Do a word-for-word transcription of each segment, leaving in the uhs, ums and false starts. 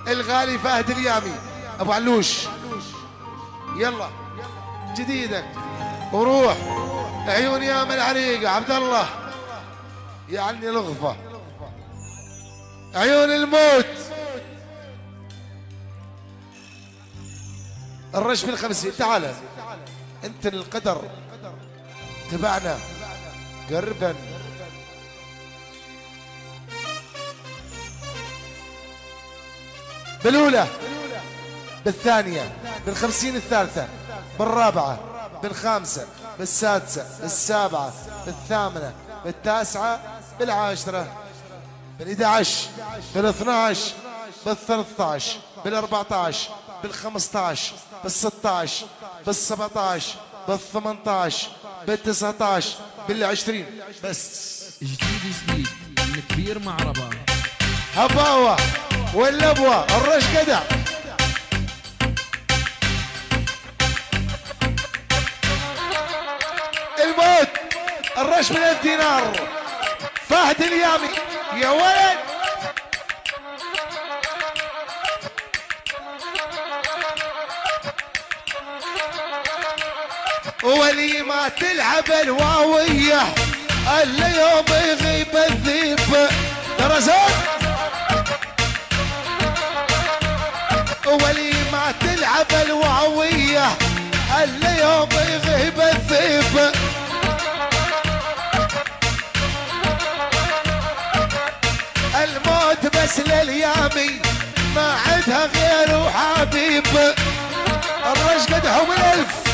الغالي فهد اليامي ابو علوش. يلا جديدك وروح عيون يا من العريقه عبد الله يعني الغفه عيون الموت. الرش بالخمسين. تعال انت القدر تبعنا قربا. بالأولى بالثانية بالخمسين الثالثة بالرابعة بالخامسة بالسادسة بالسابعة بالثامنة بالتاسعة بالعاشرة بالإحدى عشر بالاثنى عشر بالثلاثة عشر بالأربعة عشر بالخمسة عشر بالستة عشر بالسبعة عشر بالثمانية عشر بالتسعة عشر بالعشرين. بس جديد جديد الكبير مع ربا هباوة واللبوة الرش قدع. الموت الرش من الدينار فهد اليامي يا ولد. ولي ما تلعب الواوية اليوم يغيب الذيب درزات. ولي ما تلعب الواوية اليوم يغيب الذيب. الموت بس لليامي ما عدها غير حبيب. الرش قدحهم الالف.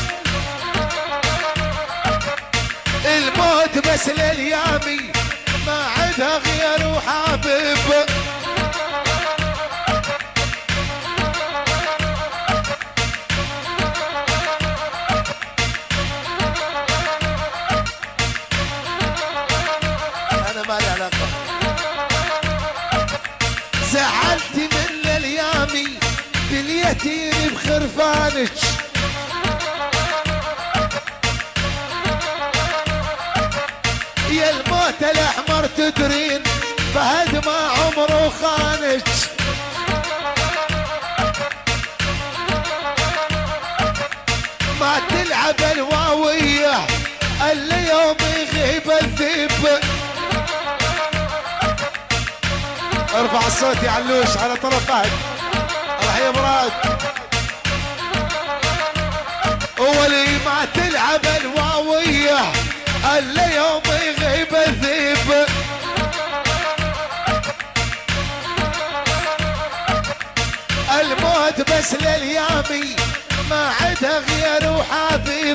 الموت بس لليامي ما عدها غير حبيب. انا ما لي علاقه. زعلت من اليامي باليتيم بخرفانك. يا الموت الاحمر تدرين فهد ما عمره خانك. ما تلعب الواوية اليوم يغيب الذيب. ارفع الصوت يا علوش على طرف فهد. راح يا مراد. ولي ما تلعب الواوية اليوم يغيب الذيب. الموت بس لليامي ما عدها غير وحبيب.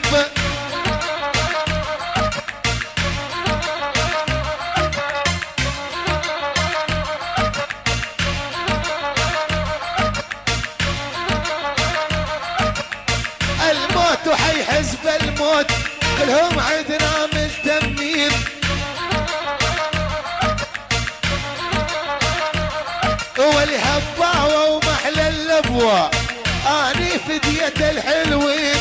الموت وحي حزب الموت كلهم عدنا ملتمين. والهباوة ومحلى اللبوة اني فدية الحلوين.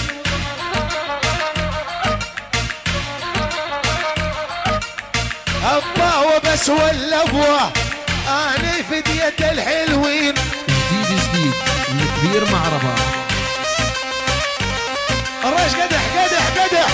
هباوة بس واللبوة اني فدية الحلوين. جديد جديد الكبير مع ربا. الرش قدح قدح قدح.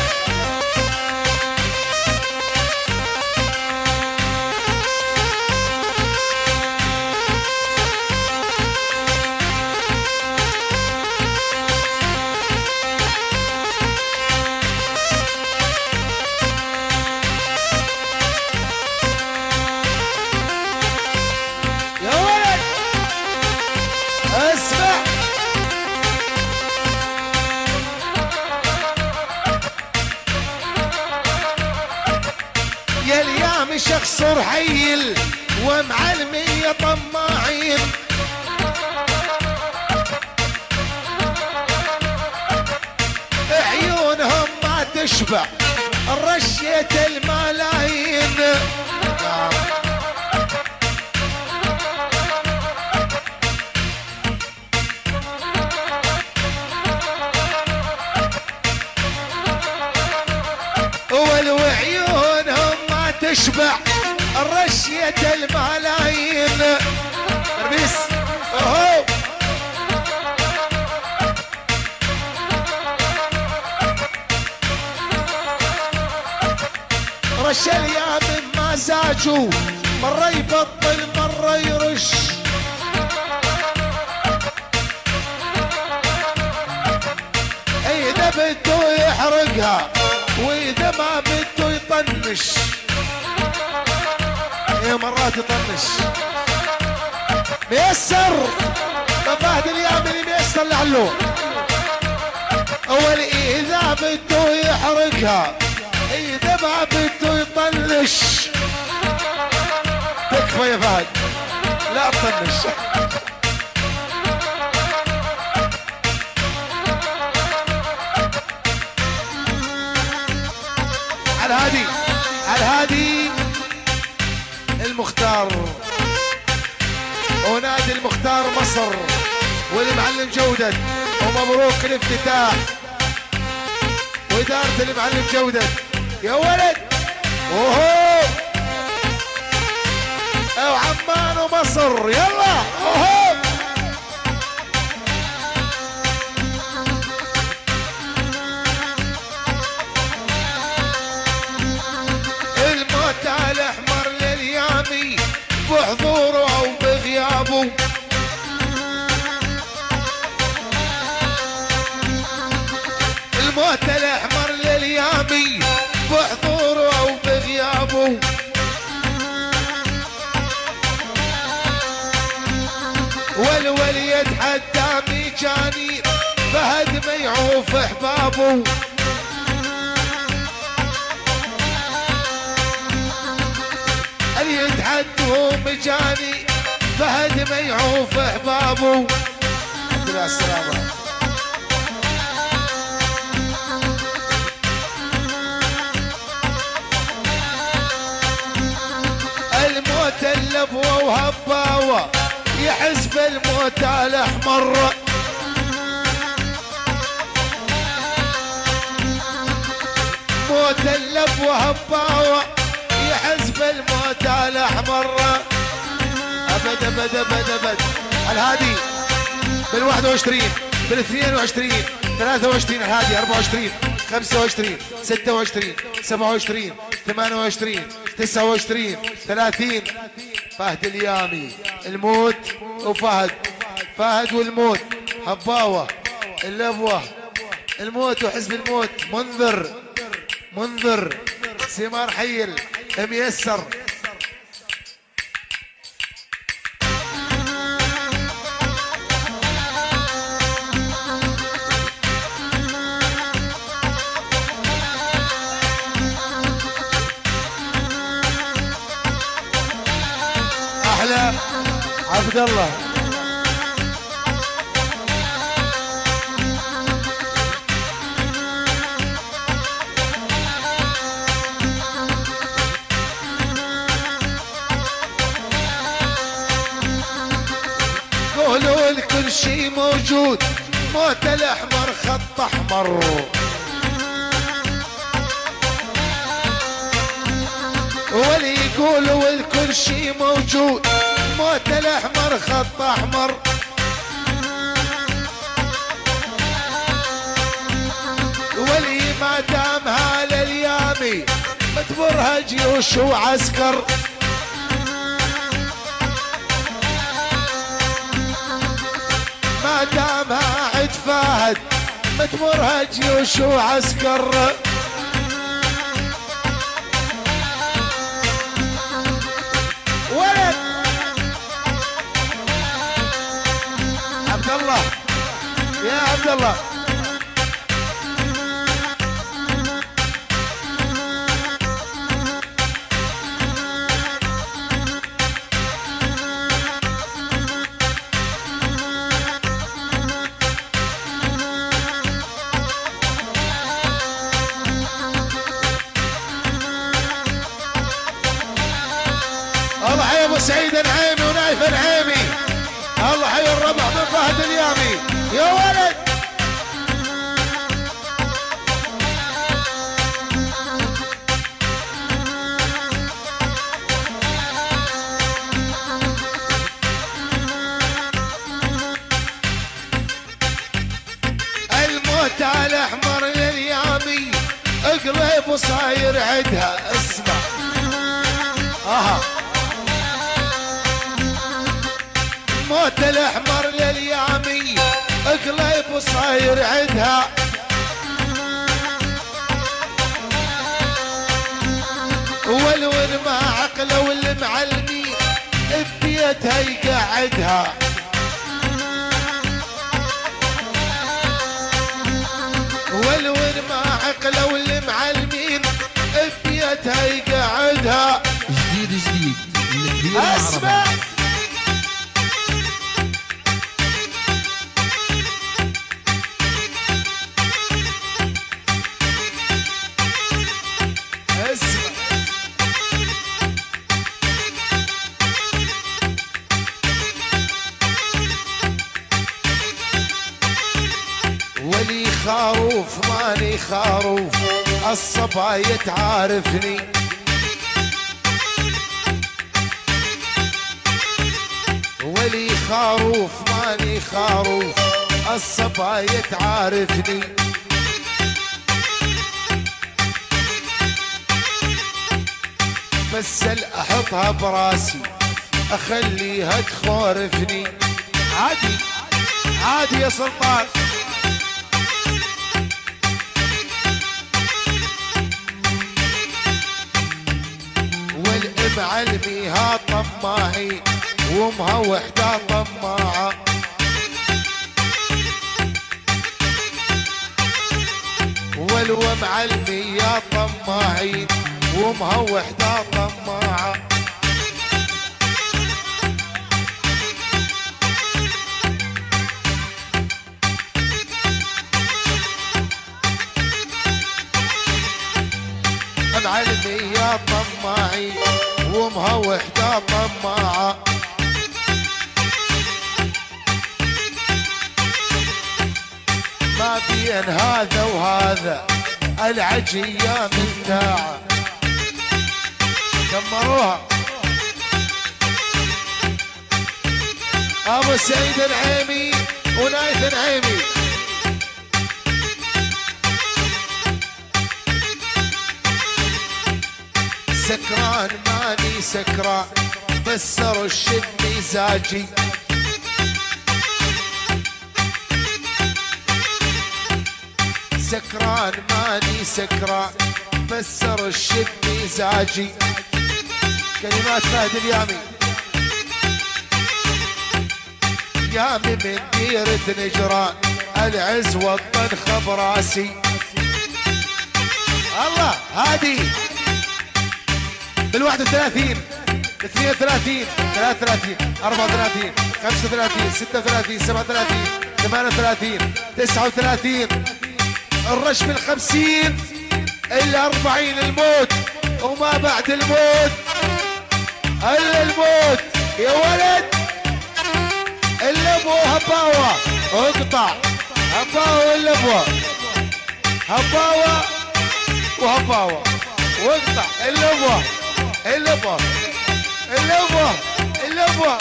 يا ولد اسمع. يا اليام شخص رحيل ومعلمية طماعين. عيونهم ما تشبع رشيت الملايين. والعيونهم ما تشبع رشية الملايين. ربيس اوهو مزاجه مرة يبطل مرة يرش. إذا بده يحرقها وإذا ما بده يطنش. إيه مرات يطنش. ميسر فهد اليامني ميسر لعلو. أول إذا بده يحرقها إذا ما بده يطنش. تكفى يا فهد لا تطنش. على الهادي على الهادي المختار ونادي المختار مصر والمعلم جودة ومبروك الافتتاح وإدارة المعلم جودة يا ولد. اوهو او عمان ومصر يلا اوهو. الموت على الاحمر لليامي بحضوره او بغيابه. الموت الاحمر لليامي بحضوره او بغيابه. والولي يتحدى ميجاني فهد ما يعوف احبابه. اللي يتحدوا مجاني فهد ما يعوف احبابه. الحمد لله السلامة. الموت اللبوة وهباوة يحس بالموت الاحمر. موت اللبوة هباوة يحس بالموت الاحمر. ابد ابد ابد ابد. الهادي بالواحد وعشرين بالاثنين وعشرين ثلاثة وعشرين الهادي أربعة وعشرين خمسة وعشرين ستة وعشرين سبعة وعشرين ثمانية وعشرين تسعة وعشرين ثلاثين. فهد اليامي الموت وفهد فهد والموت هباوة اللبوة الموت وحزب الموت منذر منذر سمار حيل ميسر. احلى عبد الله قولوا الكل شي موجود. موت الاحمر خط احمر. ولي يقولوا الكل شي موجود. موت الاحمر خط احمر. ولي ما دام هال اليامي متبرها جيوش وعسكر. ما دامها عد فهد متمرها جيوش وعسكر. ولد عبد الله يا عبد الله الله حي ابو سعيد النعيمي ونايف النعيمي. الله حي الربع من فهد اليامي يا ولد. الموت على احمر لليامي قلب وصاير عدها اسمع. اها موت الاحمر لليامي قليب صاير عدها والون ما عقله والمعلمين ببيتها يقعدها والون ما عقله والمعلمين ببيتها يقعدها. جديد جديد الكبير مع اسمع ربع. ولي خروف ماني خروف الصبايا تعارفني ولي خروف ماني خروف الصبايا تعارفني بس احطها براسي اخليها تخورفني. عادي عادي يا سلطان. والمعلميها طماعين وامها وحده طماعه والمعلميها طماعين وامها وحده طماعه. معلمية طماعين وامها وحده طماعه ما بين هذا وهذا العجية من داعة. دمروها ابو سعيد العيمي ونايف العيمي. سكران ماني سكران بس رشد مزاجي سكران ماني سكران بس رشد مزاجي. كلمات فهد اليامي. يامي من ديرة نجران العز والطنخ براسي. الله هادي بالواحد وثلاثين اثنين وثلاثين ثلاثة وثلاثين أربعة وثلاثين خمسة وثلاثين ستة وثلاثين سبعة وثلاثين ثمانية وثلاثين تسعة وثلاثين الرش بالخمسين إلا أربعين الموت وما بعد الموت إلا الموت يا ولد إلا أبو هباوة اقطع هباوة إلا أبوه هباوة وهباوة واقطع إلا أبوه اللبا اللبا اللبا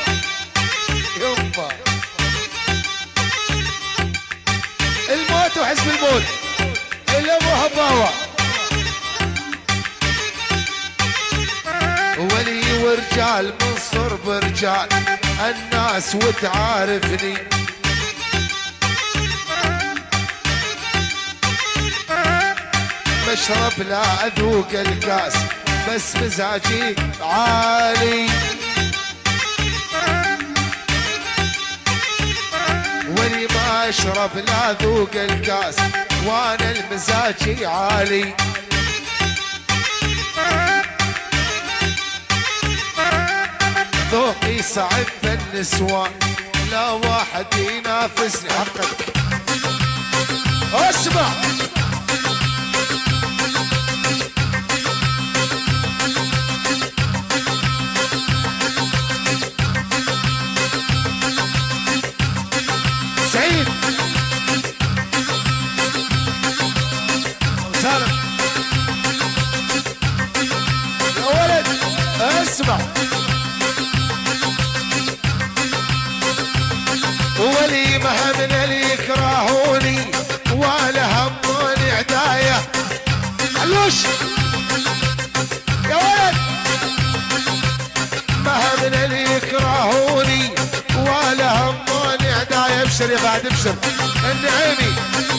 يبا الموت وحزب الموت اللبا هباوة ولي ورجال منصر برجال الناس وتعارفني مشرب لا اذوق الكاس بس مزاجي عالي ولي ما اشرب لا ذوق الكاس وانا المزاجي عالي. ذوقي صعب النسوان لا واحد ينافسني. حقك اسمع سعيد سالم يا ولد اسمع ولي مهمن اللي يكرهوني ولا هموني عداية علوش يا ولد يا فهد ابشر النعيمي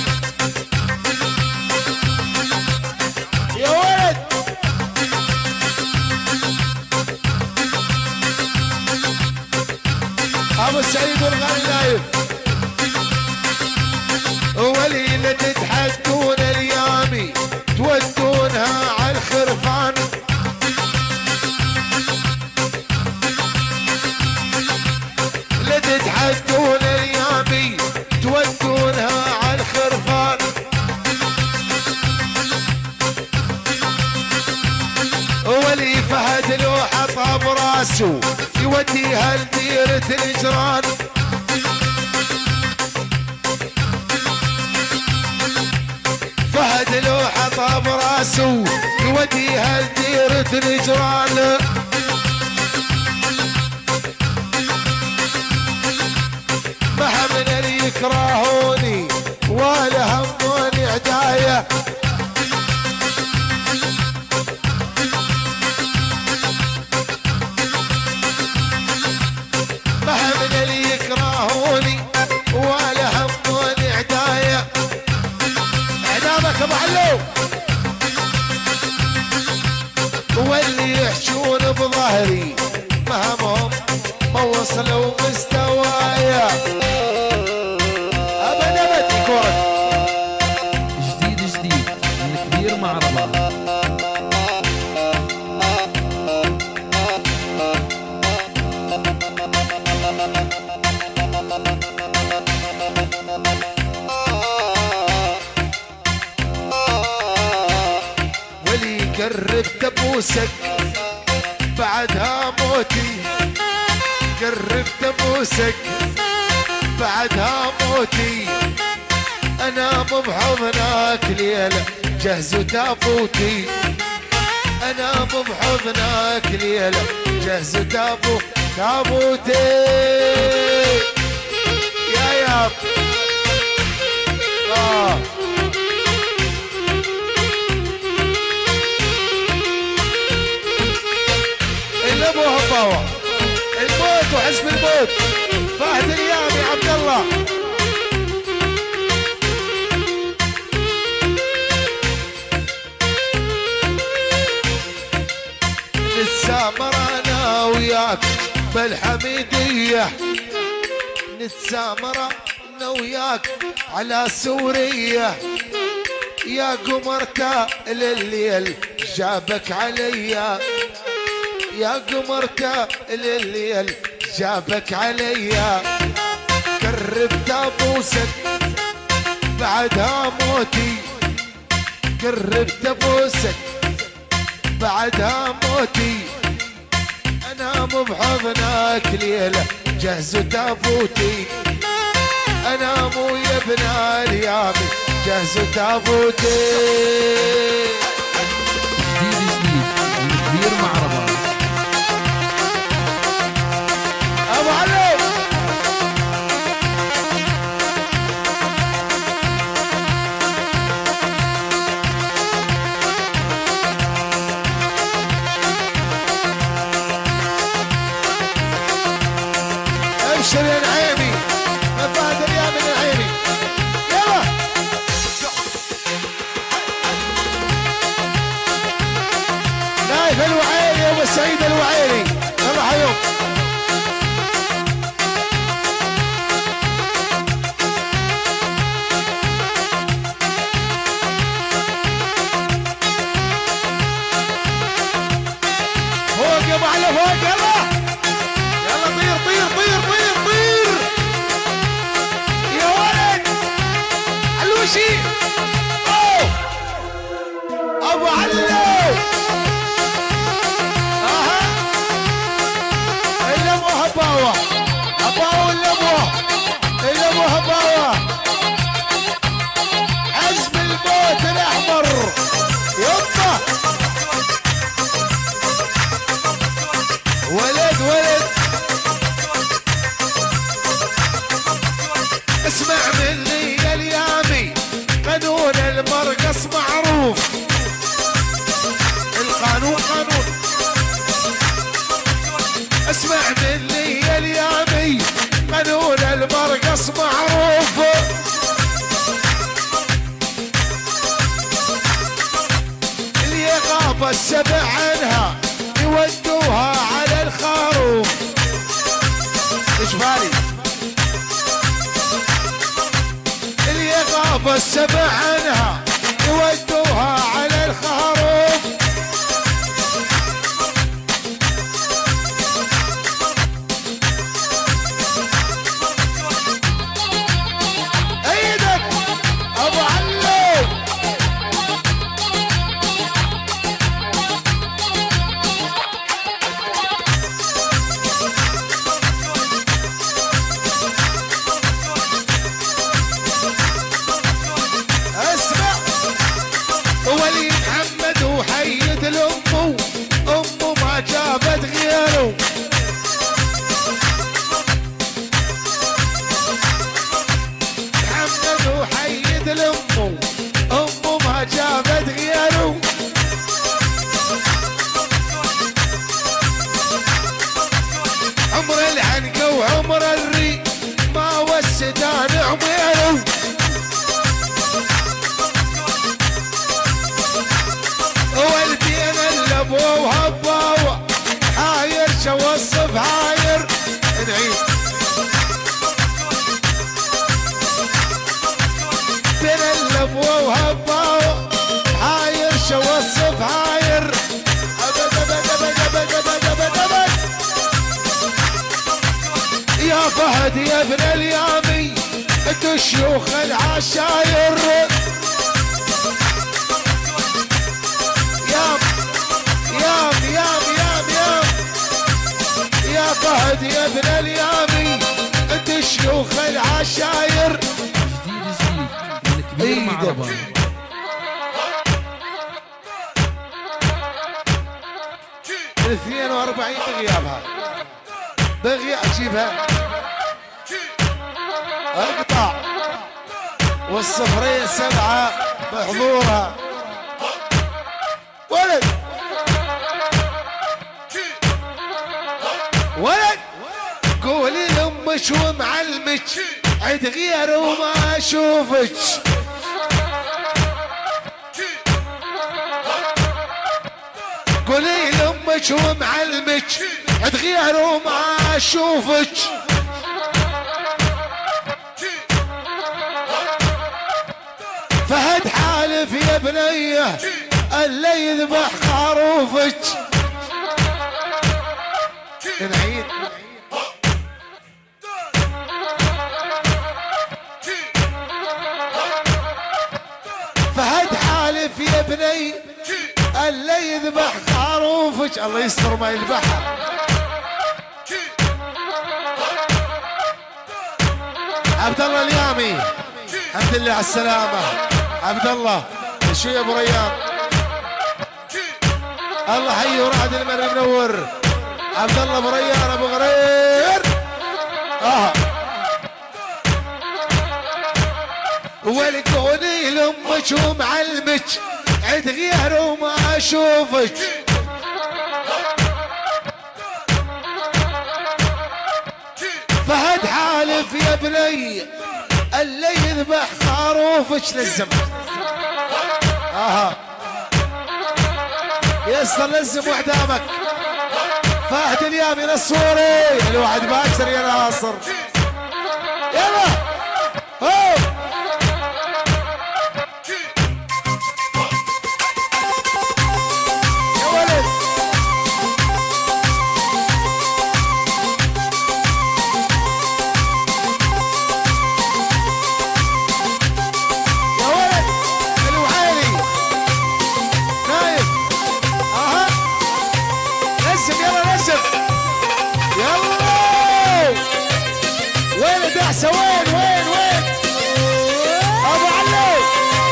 يا ولد ابو سعيد والغالي نايف وليلة تتحدون اليامي تودونها على الخرفان لا تتحدون اليامي تودونها على الخرفان ولي فهد لو حطها براسه يوديها لديرة الجيران فهد لو حطها براسه يوديها لديرة الجيران ما من اللي يكرهوني ولا هموني عداية ما من اللي يكرهوني ولا هموني عداية اعدامك ابو علو واللي يحشون بظهري مهمهم ما وصلوا مستوايا ابد ابد كورة جديد جديد الكبير مع رمضان. ولي قربت ابوسك بعدها موتي قربت ابوسك بعدها موتي انام بحضنك ليلة جهزوا تابوتي انام بحضنك ليلة جهزوا تابو تابوتي يا ياب آه. اللي ابو هباوة الموت وحزب الموت فهد اليامي عبد الله نتسامر انا وياك بالحميدية نتسامر انا وياك على سورية يا قمرتا لليل جابك عليا يا قمرتا لليل جابك عليا قربت ابوسك بعدها موتي قربت ابوسك بعدها موتي انام بحضنك ليلة جهزوا تابوتي انام ويا ابن اليامي جهزوا تابوتي جديد جديد الكبير مع رمضان. ابو علي ابشر يا نعيمي من بعد الايام من نعيمي يلا نايف الوعيلي ابو سعيد الوعيلي يلا حيوم فوق يا ابو علي فوق يلا يلا طير طير طير طير طير يا ولد علوشي اوه ابو علو اها اللي ابو هباوه هباوه اللي ابوه اللي ابو هباوه حزب الموت الاحمر يلا ولد ولد اسمع مني يا اليامي قانون المرقص معروف القانون قانون اسمع مني يا اليامي قانون المرقص معروف ابو السبع عنها يودوها على الخروف. ايدك ابو علو. اسمع ولي محمد وحيد الامه، امه ما جابت غيره. محمد وحيد الامه، امه ما جابت غيره. عمر العنقه وعمر الري ما والسدان عميره. والبين اللبوه وهباوه حاير شوصف حاير. نعيد بين اللبوه وهباوه حاير شوصف حاير. ابد ابد ابد ابد ابد ابد ابد. يا فهد يا ابن اليامي انتو شيوخ العشاير. يام يام يام يام يام يا فهد يا ابن اليامي انت شيوخ العشاير. جديد جديد من كبير معربة. اثنين واربعين بغيابها بغي اجيبها اقطع والصفرين سبعة بحضورها. ولد ولد قولي لامك ومعلمك عد غير وما اشوفك. قولي لامك ومعلمك عد غير وما اشوفك. فهد حالف يا بنيه اللي يذبح خروفك. نعيد فهد حالف يا بني اللي يذبح خروفك. الله يستر ما يذبحها. عبد الله اليامي الحمد لله على السلامة. عبد الله شو يا ابو ريان. الله حي ورعد المر منور. عبد الله ابو ريان ابو غرير. اه والقوني لامك ومعلمك عد غير وما اشوفك. فهد حالف يا بني اللي يذبح خروفك للزم. اها يسر لزم وحدامك. فهد اليامي نصوري الوعد باكر يا ناصر. يلا هو يا ولد. يا ولد الوعيلي نايف. اها نزم يلا نزم يلا. وين دعسه وين وين وين ابو علو.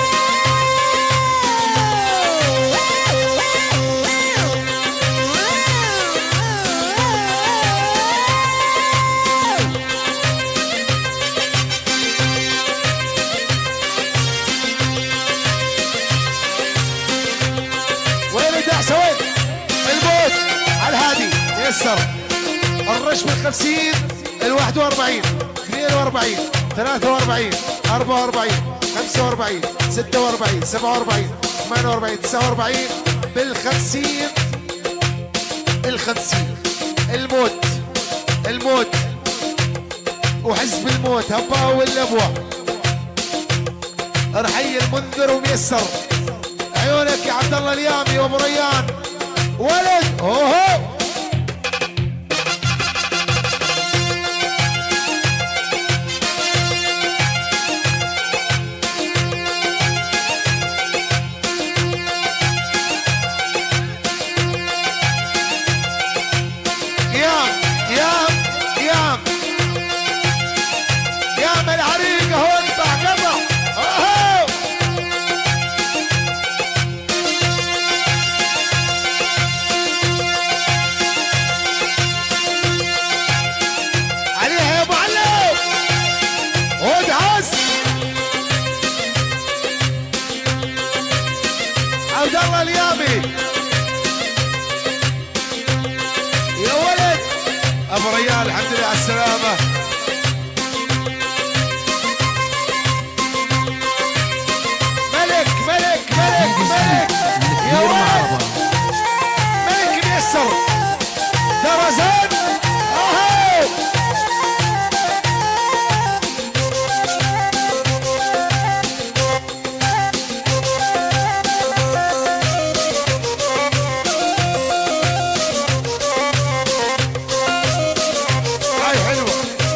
وين دعسه وين الموت على الهادي يسر. الرش من خمسين الواحد واربعين اثنين واربعين ثلاثة واربعين أربعة واربعين خمسة واربعين ستة واربعين سبعة واربعين ثمانية واربعين تسعة واربعين بالخمسين. الخمسين الموت الموت وحزب الموت هبا واللبوة. رحي المنذر وميسر. عيونك يا عبد الله اليامي وابو ريان ولد. اوهو يام يام يام يام العريقه هون قطع قطع. اوهو عليها يا ابو علو ودعس. عبد الله اليامي يا ولد. ابو ريال الحمد لله على السلامه. ملك ملك ملك ملك يا ولد. ملك ميسر درزان. اهو هاي حلوه.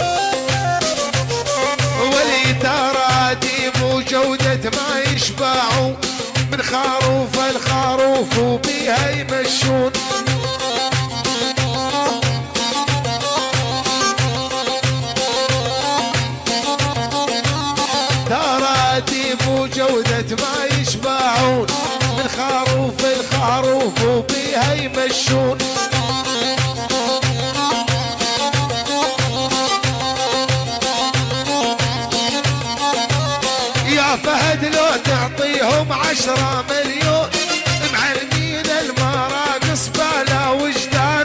ولي تراتيب وجودة ما يشبعوا من خروف الخروف وبيها يمشون. تراتيب وجودة ما يشبعون من خروف الخروف وبيها يمشون. يا فهد لو تعطيهم عشرة مليون معلمين المراقص بلا وجدان.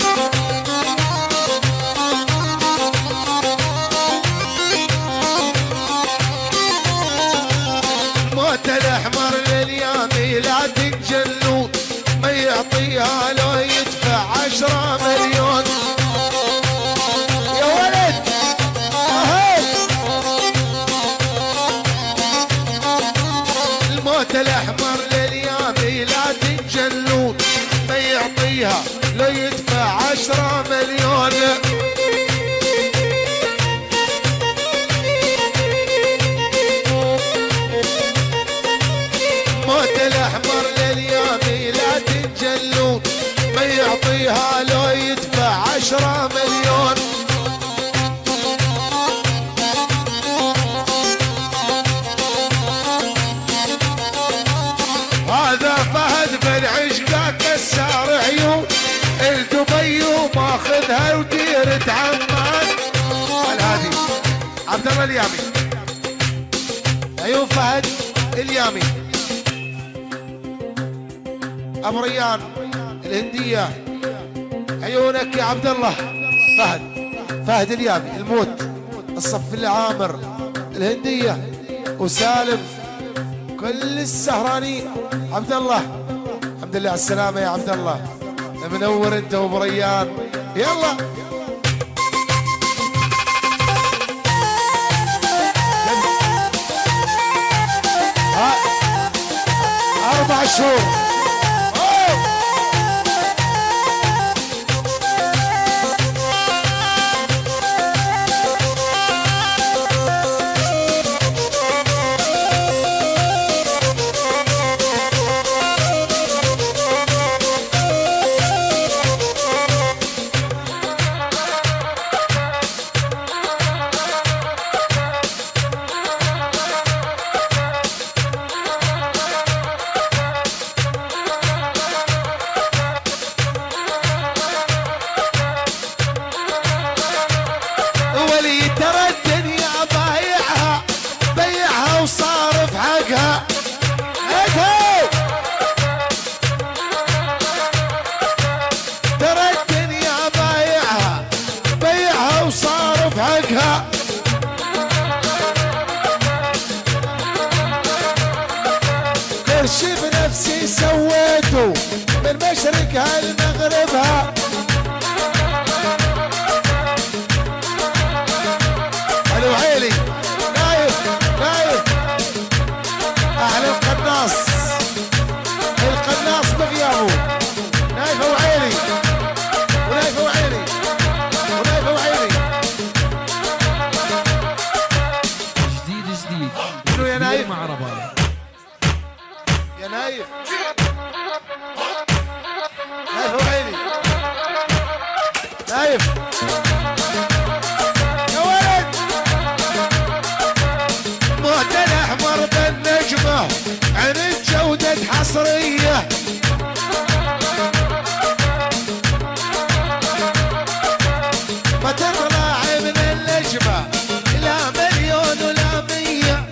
موت الاحمر لليامي لا تنجلون ما يعطيها لو يدفع عشرة مليون. يا ولد اهو الموت الاحمر لليامي لا تنجلون ما يعطيها لو يدفع عشرة مليون. موت الاحمر لليامي لا تنجلون ما يعطيها لو يدفع عشرة مليون. هذا فهد بالعشقة كسار عيون الدبي وماخذها وديرة عمان. الهادي عبد الله اليامي عيون فهد اليامي. ابو ريان الهندية عيونك يا عبد الله. فهد فهد اليامي الموت الصف العامر الهندية وسالم كل السهرانين. عبد الله الحمد لله على السلامة يا عبد الله. منور انت وابو ريان. يلا ها اربع شهور. قرشي بنفسي سويته من مشرقها لمغربها. الو عيلي نايف نايف نايف معربة يا نايف نايف وعيني نايف يا ولد موت الاحمر بالنجمه عن جودة حصريه ما تطلع من النجمه لا مليون ولا مية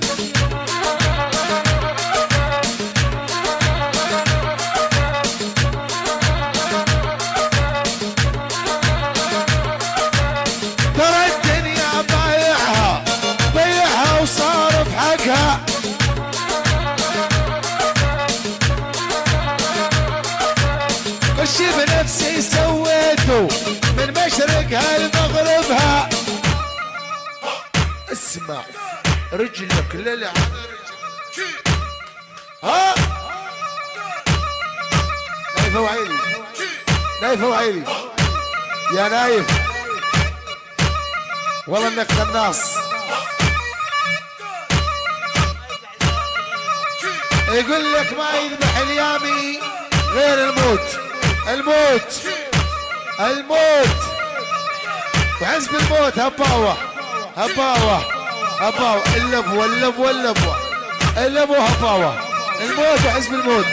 ترى الدنيا بايعها بيعها وصارف حقها وش بنفسي سويته من مشرقها لمغربها اسمع رجلك للعب ها نايف وعيلي نايف وعيلي يا نايف والله انك قناص يقول لك ما يذبح اليامي غير الموت الموت الموت وحزب الموت هباوه هباوه هباوه اللبوه اللبوه اللبوه اللبوه هباوه الموت وحزب الموت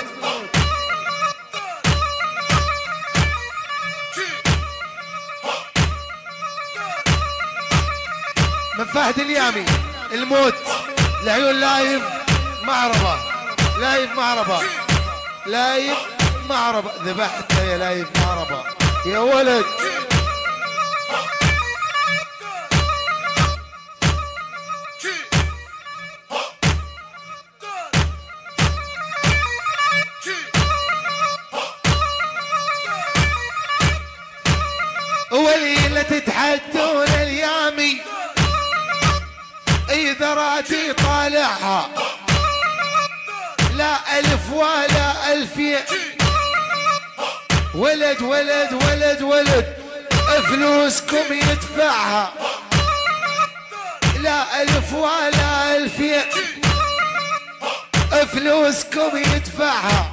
من فهد اليامي الموت العيون لايف معربه لايف معربه لايف معربه ذبحت يا لايف معربه يا ولد وليلة تتحدون اليامي إذا راتي طالعها لا ألف ولا ألفين ولد ولد ولد ولد فلوسكم يدفعها لا ألف ولا ألفين فلوسكم يدفعها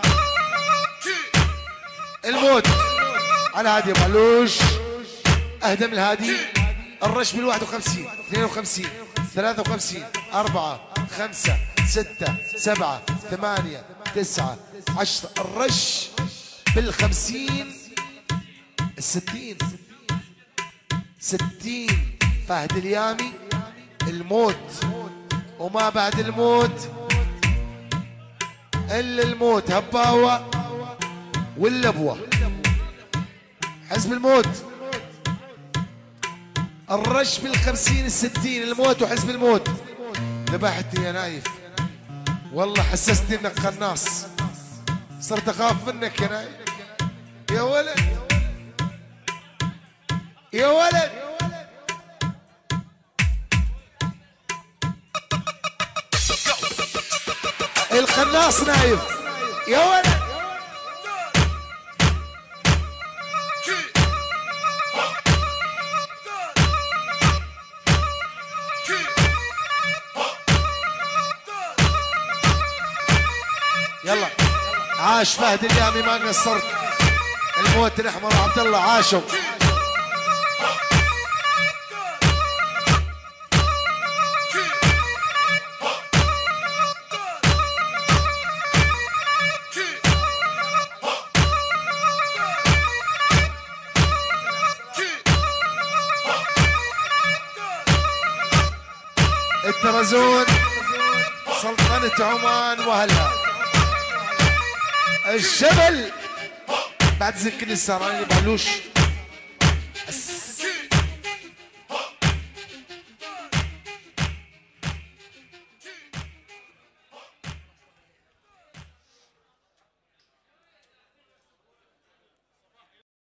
الموت على هادي معلوش اهدى من الهادي الرش بالواحد وخمسين اثنين وخمسين ثلاثة وخمسين أربعة خمسة ستة سبعة ثمانية تسعة عشرة الرش بالخمسين الستين ستين فهد اليامي الموت وما بعد الموت إلا الموت هباوة واللبوة حزب الموت الرش بالخمسين الستين الموت وحزب الموت ذبحتني يا نايف والله حسستني انك قناص صرت اخاف منك يا نايف يا ولد يا ولد القناص نايف يا ولد يلا عاش فهد اليامي ما قصرت الموت الاحمر عبد الله عاشوا الترزون سلطنة عمان واهلها الشبل بعد زنك السراني بعلوش